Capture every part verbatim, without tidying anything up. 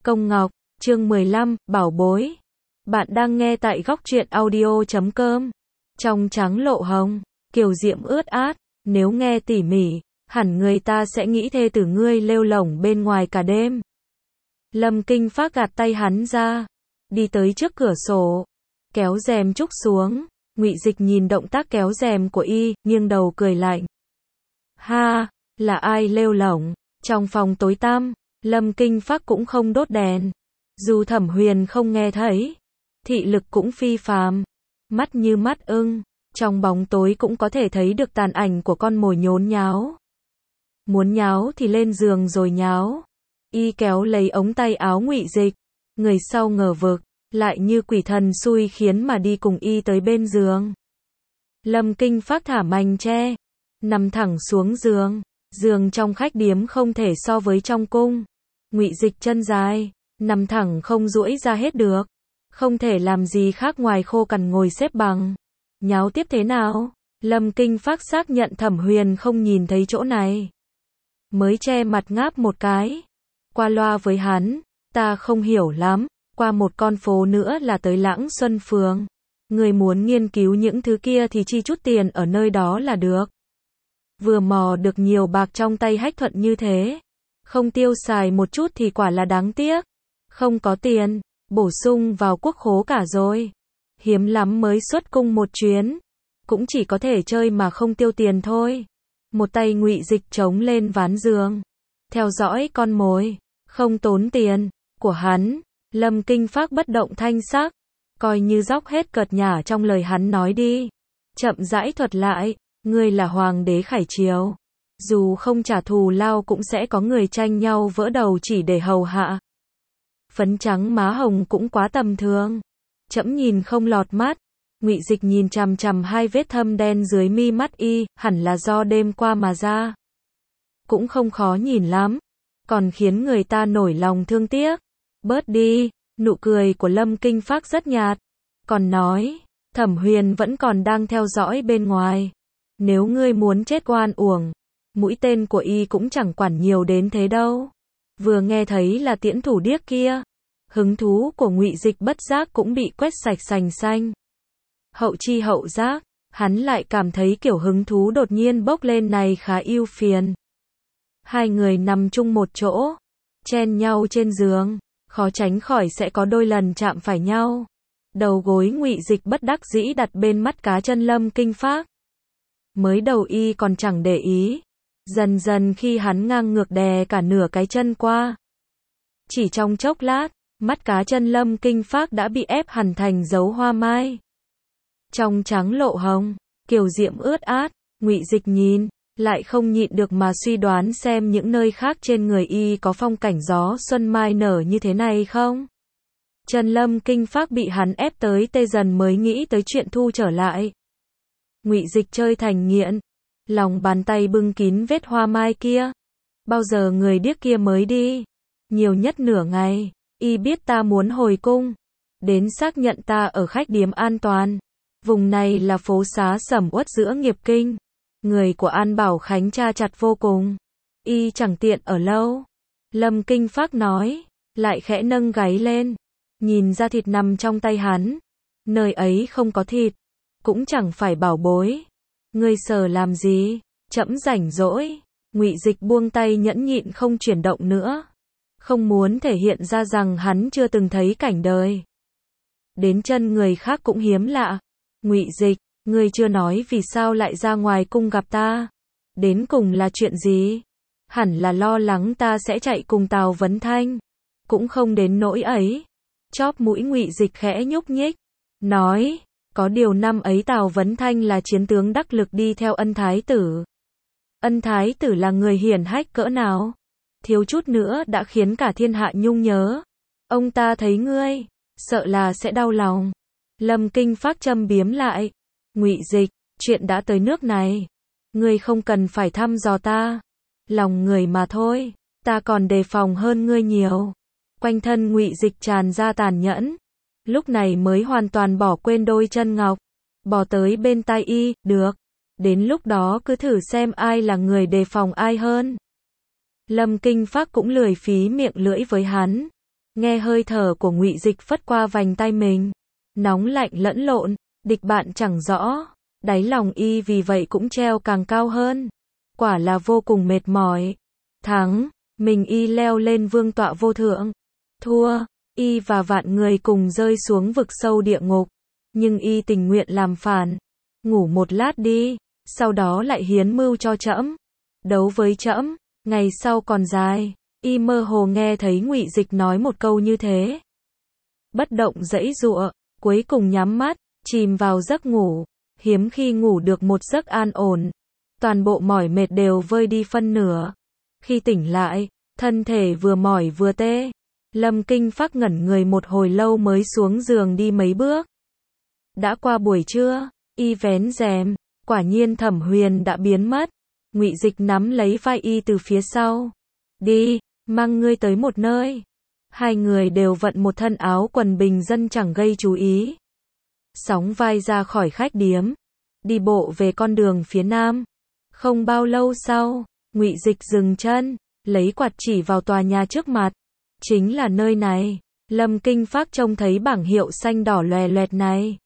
Công Ngọc, chương mười lăm, Bảo Bối. Bạn đang nghe tại góc truyện audio chấm com. Trong trắng lộ hồng, kiều diễm ướt át, nếu nghe tỉ mỉ, hẳn người ta sẽ nghĩ thê tử ngươi lêu lổng bên ngoài cả đêm. Lâm Kinh Phác gạt tay hắn ra, đi tới trước cửa sổ, kéo rèm trúc xuống. Ngụy Dịch nhìn động tác kéo rèm của y, nghiêng đầu cười lạnh. Ha, là ai lêu lổng? Trong phòng tối tăm, Lâm Kinh Phác cũng không đốt đèn. Dù Thẩm Huyền không nghe thấy, thị lực cũng phi phàm, mắt như mắt ưng, trong bóng tối cũng có thể thấy được tàn ảnh của con mồi nhốn nháo. Muốn nháo thì lên giường rồi nháo. Y kéo lấy ống tay áo Ngụy Dịch, người sau ngờ vực, lại như quỷ thần xui khiến mà đi cùng y tới bên giường. Lâm Kinh Phác thả mành che, nằm thẳng xuống giường. Giường trong khách điếm không thể so với trong cung. Ngụy Dịch chân dài, nằm thẳng không duỗi ra hết được, không thể làm gì khác ngoài khô cằn ngồi xếp bằng. Nháo tiếp thế nào? Lâm Kinh Phác xác nhận Thẩm Huyền không nhìn thấy chỗ này, mới che mặt ngáp một cái, qua loa với hắn, ta không hiểu lắm, qua một con phố nữa là tới Lãng Xuân Phường. Người muốn nghiên cứu những thứ kia thì chi chút tiền ở nơi đó là được. Vừa mò được nhiều bạc trong tay Hách Thuận như thế, không tiêu xài một chút thì quả là đáng tiếc. Không có tiền, bổ sung vào quốc khố cả rồi. Hiếm lắm mới xuất cung một chuyến, cũng chỉ có thể chơi mà không tiêu tiền thôi. Một tay Ngụy Dịch chống lên ván giường, theo dõi con mồi, không tốn tiền của hắn. Lâm Kinh Phác bất động thanh sắc, coi như dóc hết cợt nhả trong lời hắn nói đi. Chậm rãi thuật lại, ngươi là hoàng đế Khải Triều, dù không trả thù lao cũng sẽ có người tranh nhau vỡ đầu chỉ để hầu hạ. Phấn trắng má hồng cũng quá tầm thường, trẫm nhìn không lọt mắt. Ngụy Dịch nhìn chằm chằm hai vết thâm đen dưới mi mắt y, hẳn là do đêm qua mà ra. Cũng không khó nhìn lắm, còn khiến người ta nổi lòng thương tiếc. Bớt đi, nụ cười của Lâm Kinh Phác rất nhạt, còn nói, Thẩm Huyền vẫn còn đang theo dõi bên ngoài. Nếu ngươi muốn chết oan uổng, mũi tên của y cũng chẳng quản nhiều đến thế đâu. Vừa nghe thấy là tiễn thủ điếc kia, hứng thú của Ngụy Dịch bất giác cũng bị quét sạch sành xanh. Hậu chi hậu giác, hắn lại cảm thấy kiểu hứng thú đột nhiên bốc lên này khá ưu phiền. Hai người nằm chung một chỗ, chen nhau trên giường, khó tránh khỏi sẽ có đôi lần chạm phải nhau. Đầu gối Ngụy Dịch bất đắc dĩ đặt bên mắt cá chân Lâm Kinh Phác. Mới đầu y còn chẳng để ý, dần dần khi hắn ngang ngược đè cả nửa cái chân qua, chỉ trong chốc lát, mắt cá chân Lâm Kinh Phác đã bị ép hẳn thành dấu hoa mai. Trong trắng lộ hồng, kiều diễm ướt át, Ngụy Dịch nhìn, lại không nhịn được mà suy đoán xem những nơi khác trên người y có phong cảnh gió xuân mai nở như thế này không. Chân Lâm Kinh Phác bị hắn ép tới tê dần mới nghĩ tới chuyện thu trở lại. Ngụy Dịch chơi thành nghiện, lòng bàn tay bưng kín vết hoa mai kia. Bao giờ người điếc kia mới đi? Nhiều nhất nửa ngày, y biết ta muốn hồi cung, đến xác nhận ta ở khách điếm an toàn. Vùng này là phố xá sầm uất giữa nghiệp kinh, người của An Bảo Khánh tra chặt vô cùng, y chẳng tiện ở lâu. Lâm Kinh Phác nói, lại khẽ nâng gáy lên, nhìn ra thịt nằm trong tay hắn, nơi ấy không có thịt, cũng chẳng phải bảo bối. Ngươi sờ làm gì? Trẫm rảnh rỗi. Ngụy Dịch buông tay nhẫn nhịn không chuyển động nữa, không muốn thể hiện ra rằng hắn chưa từng thấy cảnh đời. Đến chân người khác cũng hiếm lạ. Ngụy Dịch, ngươi chưa nói vì sao lại ra ngoài cung gặp ta. Đến cùng là chuyện gì? Hẳn là lo lắng ta sẽ chạy cùng Tào Vấn Thanh. Cũng không đến nỗi ấy. Chóp mũi Ngụy Dịch khẽ nhúc nhích, nói, có điều năm ấy Tào Vấn Thanh là chiến tướng đắc lực đi theo Ân Thái Tử. Ân Thái Tử là người hiển hách cỡ nào? Thiếu chút nữa đã khiến cả thiên hạ nhung nhớ. Ông ta thấy ngươi, sợ là sẽ đau lòng. Lâm Kinh Phác châm biếm lại. Ngụy Dịch, chuyện đã tới nước này, ngươi không cần phải thăm dò ta. Lòng người mà thôi, ta còn đề phòng hơn ngươi nhiều. Quanh thân Ngụy Dịch tràn ra tàn nhẫn, lúc này mới hoàn toàn bỏ quên đôi chân ngọc, bò tới bên tai y, được, đến lúc đó cứ thử xem ai là người đề phòng ai hơn. Lâm Kinh Phác cũng lười phí miệng lưỡi với hắn, Nghe hơi thở của Ngụy Dịch phất qua vành tay mình, nóng lạnh lẫn lộn, địch bạn chẳng rõ, đáy lòng y vì vậy cũng treo càng cao hơn. Quả là vô cùng mệt mỏi. Thắng, mình y leo lên vương tọa vô thượng. Thua, y và vạn người cùng rơi xuống vực sâu địa ngục. Nhưng y tình nguyện làm phản. Ngủ một lát đi, sau đó lại hiến mưu cho trẫm. Đấu với trẫm, ngày sau còn dài. Y mơ hồ nghe thấy Ngụy Dịch nói một câu như thế. Bất động giãy giụa, cuối cùng nhắm mắt, chìm vào giấc ngủ. Hiếm khi ngủ được một giấc an ổn. Toàn bộ mỏi mệt đều vơi đi phân nửa. Khi tỉnh lại, thân thể vừa mỏi vừa tê. Lâm Kinh Phác ngẩn người một hồi lâu mới xuống giường đi mấy bước. Đã qua buổi trưa, y vén rèm, quả nhiên Thẩm Huyền đã biến mất. Ngụy Dịch nắm lấy vai y từ phía sau. Đi, mang ngươi tới một nơi. Hai người đều vận một thân áo quần bình dân chẳng gây chú ý. Sóng vai ra khỏi khách điếm, đi bộ về con đường phía nam. Không bao lâu sau, Ngụy Dịch dừng chân, lấy quạt chỉ vào tòa nhà trước mặt. Chính là nơi này. Lâm Kinh Phác trông thấy bảng hiệu xanh đỏ loè loẹt này.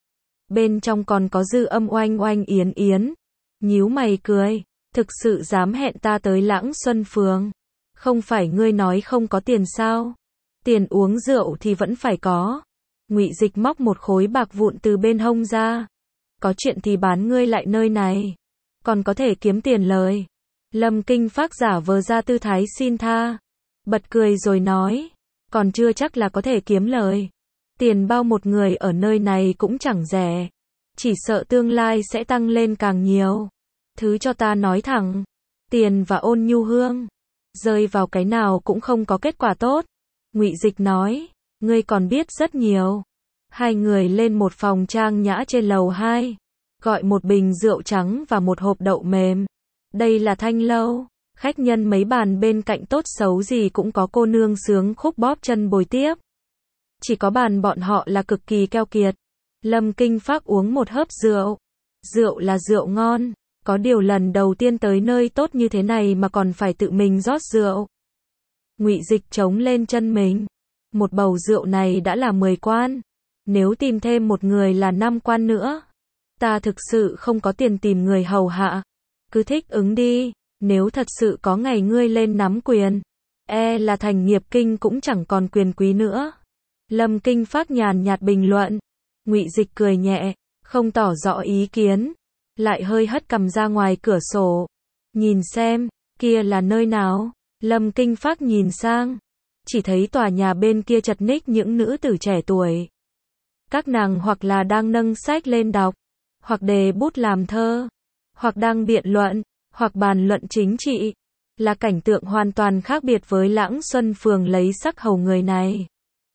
Bên trong còn có Dư Âm oanh oanh yến yến. Nhíu mày cười, thực sự dám hẹn ta tới Lãng Xuân Phường. Không phải ngươi nói không có tiền sao? Tiền uống rượu thì vẫn phải có. Ngụy Dịch móc một khối bạc vụn từ bên hông ra. Có chuyện thì bán ngươi lại nơi này. Còn có thể kiếm tiền lời. Lâm Kinh Phác giả vờ ra tư thái xin tha. Bật cười rồi nói. Còn chưa chắc là có thể kiếm lời. Tiền bao một người ở nơi này cũng chẳng rẻ. Chỉ sợ tương lai sẽ tăng lên càng nhiều. Thứ cho ta nói thẳng. Tiền và Ôn Nhu Hương. Rơi vào cái nào cũng không có kết quả tốt. Ngụy Dịch nói. Ngươi còn biết rất nhiều. Hai người lên một phòng trang nhã trên lầu hai. Gọi một bình rượu trắng và một hộp đậu mềm. Đây là Thanh Lâu. Khách nhân mấy bàn bên cạnh tốt xấu gì cũng có cô nương sướng khúc bóp chân bồi tiếp. Chỉ có bàn bọn họ là cực kỳ keo kiệt. Lâm Kinh Phác uống một hớp rượu. Rượu là rượu ngon. Có điều lần đầu tiên tới nơi tốt như thế này mà còn phải tự mình rót rượu. Ngụy Dịch chống lên chân mình. Một bầu rượu này đã là mười quan. Nếu tìm thêm một người là năm quan nữa. Ta thực sự không có tiền tìm người hầu hạ. Cứ thích ứng đi. Nếu thật sự có ngày ngươi lên nắm quyền, e là thành nghiệp kinh cũng chẳng còn quyền quý nữa. Lâm Kinh Phác nhàn nhạt bình luận. Ngụy Dịch cười nhẹ, không tỏ rõ ý kiến. Lại hơi hất cằm ra ngoài cửa sổ. Nhìn xem, kia là nơi nào? Lâm Kinh Phác nhìn sang. Chỉ thấy tòa nhà bên kia chật ních những nữ tử trẻ tuổi. Các nàng hoặc là đang nâng sách lên đọc, hoặc đề bút làm thơ, hoặc đang biện luận, hoặc bàn luận chính trị. Là cảnh tượng hoàn toàn khác biệt với Lãng Xuân Phường lấy sắc hầu người này.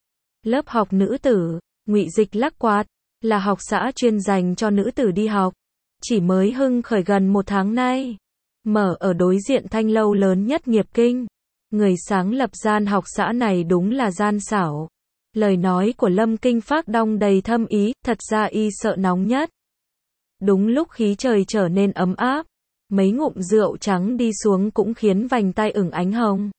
Lớp học nữ tử, Ngụy Dịch lắc quạt, là học xã chuyên dành cho nữ tử đi học. Chỉ mới hưng khởi gần một tháng nay. Mở ở đối diện Thanh Lâu lớn nhất nghiệp kinh. Người sáng lập gian học xã này đúng là gian xảo. Lời nói của Lâm Kinh Phác đong đầy thâm ý, thật ra y sợ nóng nhất. Đúng lúc khí trời trở nên ấm áp. Mấy ngụm rượu trắng đi xuống cũng khiến vành tay ửng ánh hồng.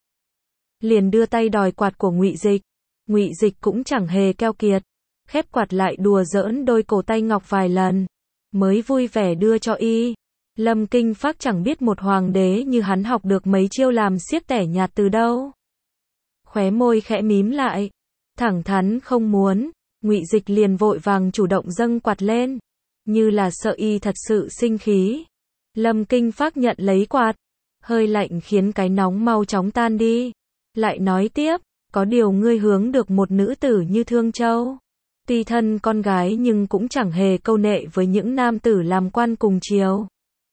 Liền đưa tay đòi quạt của Ngụy Dịch. Ngụy Dịch cũng chẳng hề keo kiệt. Khép quạt lại đùa giỡn đôi cổ tay ngọc vài lần. Mới vui vẻ đưa cho y. Lâm Kinh Phác chẳng biết một hoàng đế như hắn học được mấy chiêu làm xiếc tẻ nhạt từ đâu. Khóe môi khẽ mím lại. Thẳng thắn không muốn. Ngụy Dịch liền vội vàng chủ động dâng quạt lên. Như là sợ y thật sự sinh khí. Lâm Kinh Phác nhận lấy quạt. Hơi lạnh khiến cái nóng mau chóng tan đi. Lại nói tiếp. Có điều ngươi hướng được một nữ tử như Thương Châu. Tuy thân con gái nhưng cũng chẳng hề câu nệ với những nam tử làm quan cùng triều.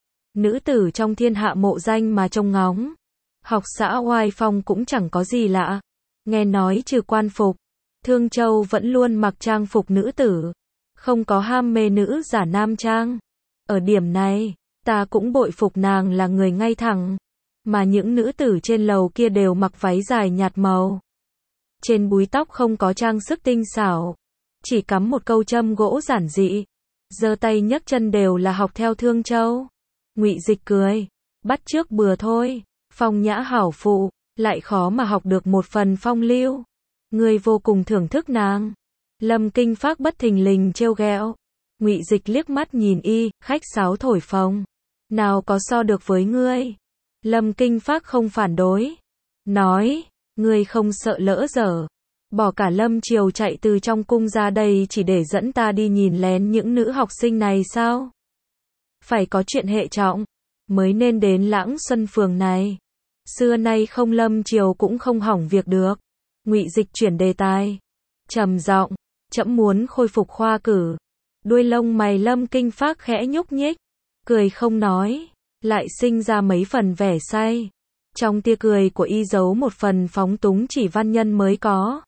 Nữ tử trong thiên hạ mộ danh mà trông ngóng. Học xã oai phong cũng chẳng có gì lạ. Nghe nói trừ quan phục, Thương Châu vẫn luôn mặc trang phục nữ tử. Không có ham mê nữ giả nam trang. Ở điểm này, ta cũng bội phục nàng là người ngay thẳng. Mà những nữ tử trên lầu kia đều mặc váy dài nhạt màu. Trên búi tóc không có trang sức tinh xảo. Chỉ cắm một câu châm gỗ giản dị. Giơ tay nhấc chân đều là học theo Thương Châu. Ngụy Dịch cười. Bắt chước bừa thôi. Phong nhã hảo phụ. Lại khó mà học được một phần phong lưu. Ngươi vô cùng thưởng thức nàng. Lâm Kinh Phác bất thình lình trêu ghẹo. Ngụy Dịch liếc mắt nhìn y, khách sáo thổi phồng. Nào có so được với ngươi. Lâm Kinh Phác không phản đối. Nói, ngươi không sợ lỡ dở. Bỏ cả Lâm Triều chạy từ trong cung ra đây chỉ để dẫn ta đi nhìn lén những nữ học sinh này sao? Phải có chuyện hệ trọng, mới nên đến Lãng Xuân Phường này. Xưa nay không Lâm Triều cũng không hỏng việc được. Ngụy Dịch chuyển đề tài. Trầm giọng, trẫm muốn khôi phục khoa cử. Đuôi lông mày Lâm Kinh Phác khẽ nhúc nhích. Cười không nói, lại sinh ra mấy phần vẻ say. Trong tia cười của y giấu một phần phóng túng chỉ văn nhân mới có.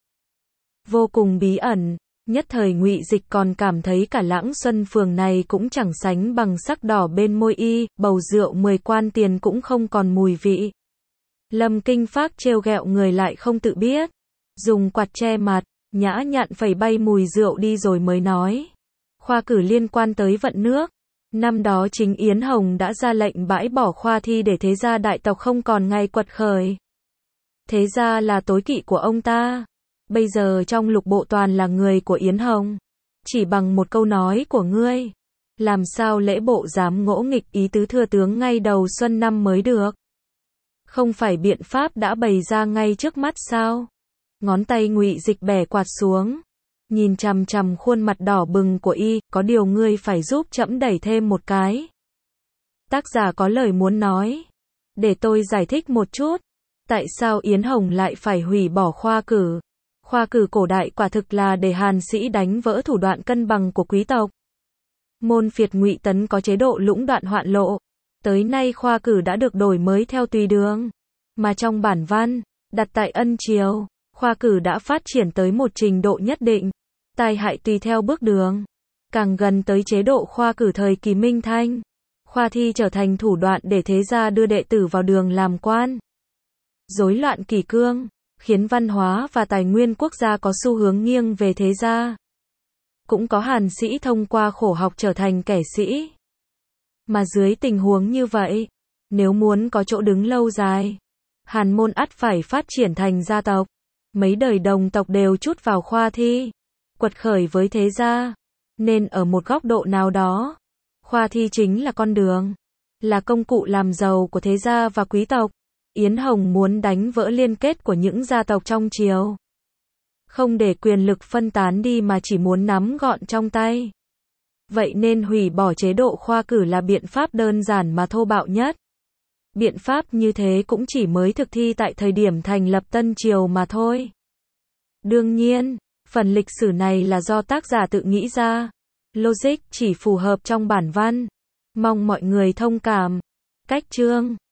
Vô cùng bí ẩn, nhất thời Ngụy Dịch còn cảm thấy cả Lãng Xuân Phường này cũng chẳng sánh bằng sắc đỏ bên môi y, bầu rượu mười quan tiền cũng không còn mùi vị. Lâm Kinh Phác trêu ghẹo người lại không tự biết, dùng quạt che mặt, nhã nhặn phẩy bay mùi rượu đi rồi mới nói. Khoa cử liên quan tới vận nước. Năm đó chính Yến Hồng đã ra lệnh bãi bỏ khoa thi để thế gia đại tộc không còn ngày quật khởi. Thế gia là tối kỵ của ông ta. Bây giờ trong lục bộ toàn là người của Yến Hồng. Chỉ bằng một câu nói của ngươi, làm sao lễ bộ dám ngỗ nghịch ý tứ thừa tướng ngay đầu xuân năm mới được? Không phải biện pháp đã bày ra ngay trước mắt sao? Ngón tay Ngụy Dịch bẻ quạt xuống, nhìn chằm chằm khuôn mặt đỏ bừng của y, có điều ngươi phải giúp trẫm đẩy thêm một cái. Tác giả có lời muốn nói. Để tôi giải thích một chút. Tại sao Yến Hồng lại phải hủy bỏ khoa cử? Khoa cử cổ đại quả thực là để Hàn sĩ đánh vỡ thủ đoạn cân bằng của quý tộc. Môn phiệt Ngụy Tấn có chế độ lũng đoạn hoạn lộ. Tới nay khoa cử đã được đổi mới theo tùy đường. Mà trong bản văn, đặt tại Ân Triều, khoa cử đã phát triển tới một trình độ nhất định. Tai hại tùy theo bước đường. Càng gần tới chế độ khoa cử thời kỳ Minh Thanh, khoa thi trở thành thủ đoạn để thế gia đưa đệ tử vào đường làm quan. Rối loạn kỷ cương, khiến văn hóa và tài nguyên quốc gia có xu hướng nghiêng về thế gia. Cũng có Hàn sĩ thông qua khổ học trở thành kẻ sĩ. Mà dưới tình huống như vậy, nếu muốn có chỗ đứng lâu dài, Hàn môn ắt phải phát triển thành gia tộc. Mấy đời đồng tộc đều trút vào khoa thi, quật khởi với thế gia. Nên ở một góc độ nào đó, khoa thi chính là con đường, là công cụ làm giàu của thế gia và quý tộc. Yến Hồng muốn đánh vỡ liên kết của những gia tộc trong triều. Không để quyền lực phân tán đi mà chỉ muốn nắm gọn trong tay. Vậy nên hủy bỏ chế độ khoa cử là biện pháp đơn giản mà thô bạo nhất. Biện pháp như thế cũng chỉ mới thực thi tại thời điểm thành lập Tân Triều mà thôi. Đương nhiên, phần lịch sử này là do tác giả tự nghĩ ra. Logic chỉ phù hợp trong bản văn. Mong mọi người thông cảm. Cách chương